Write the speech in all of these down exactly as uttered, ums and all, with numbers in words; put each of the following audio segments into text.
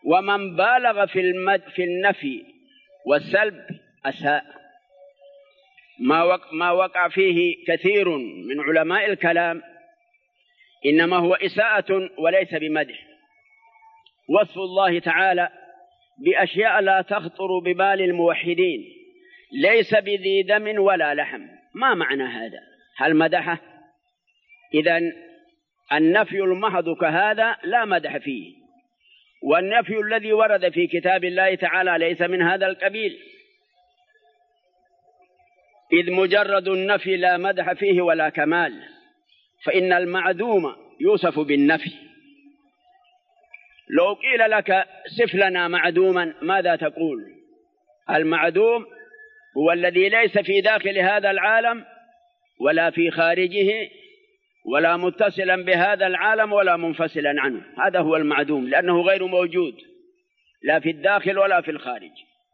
ومن بالغ في المد في النفي والسلب أساء. ما وقع, ما وقع فيه كثير من علماء الكلام إنما هو إساءة وليس بمدح. وصف الله تعالى بأشياء لا تخطر ببال الموحدين، ليس بذي دم ولا لحم. ما معنى هذا؟ هل مدحه؟ إذن النفي المحض كهذا لا مدح فيه، والنفي الذي ورد في كتاب الله تعالى ليس من هذا القبيل، إذ مجرد النفي لا مدح فيه ولا كمال، فإن المعدوم يوصف بالنفي. لو قيل لك صف لنا معدوما ماذا تقول؟ المعدوم هو الذي ليس في داخل هذا العالم ولا في خارجه ولا متصلا بهذا العالم ولا منفصلا عنه، هذا هو المعدوم، لأنه غير موجود لا في الداخل ولا في الخارج.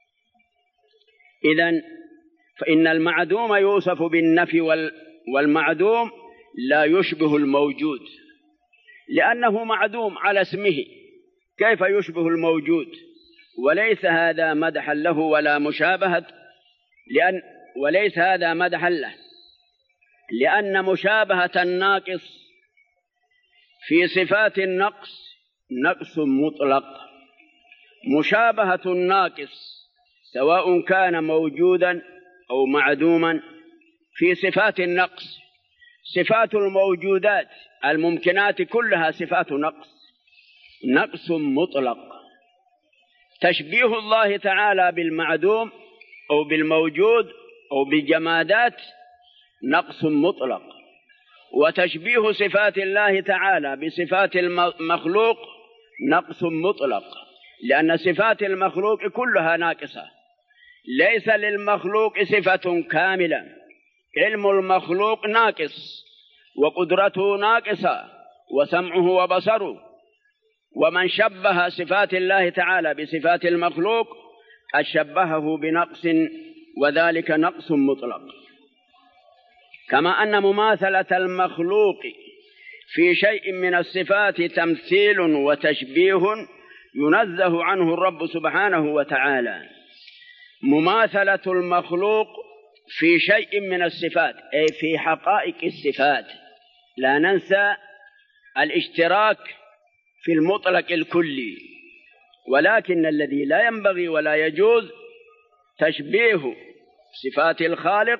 إذن فإن المعدوم يوصف بالنفي، والمعدوم لا يشبه الموجود لأنه معدوم على اسمه، كيف يشبه الموجود؟ وليس هذا مدحا له ولا مشابهة، لأن وليس هذا مدحا له، لأن مشابهة الناقص في صفات النقص نقص مطلق. مشابهة الناقص سواء كان موجودا أو معدوما في صفات النقص. صفات الموجودات الممكنات كلها صفات نقص، نقص مطلق. تشبيه الله تعالى بالمعدوم أو بالموجود أو بالجمادات نقص مطلق، وتشبيه صفات الله تعالى بصفات المخلوق نقص مطلق، لأن صفات المخلوق كلها ناقصة، ليس للمخلوق صفة كاملة. علم المخلوق ناقص، وقدرته ناقصة، وسمعه وبصره. ومن شبه صفات الله تعالى بصفات المخلوق أشبهه بنقص، وذلك نقص مطلق. كما أن مماثلة المخلوق في شيء من الصفات تمثيل وتشبيه ينزه عنه الرب سبحانه وتعالى. مماثلة المخلوق في شيء من الصفات أي في حقائق الصفات، لا ننسى الاشتراك في المطلق الكلي، ولكن الذي لا ينبغي ولا يجوز تشبيه صفات الخالق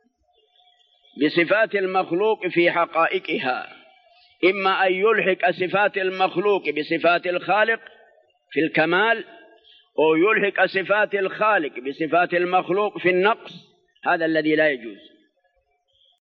بصفات المخلوق في حقائقها، إما أن يلحق صفات المخلوق بصفات الخالق في الكمال، أو يلحق صفات الخالق بصفات المخلوق في النقص، هذا الذي لا يجوز.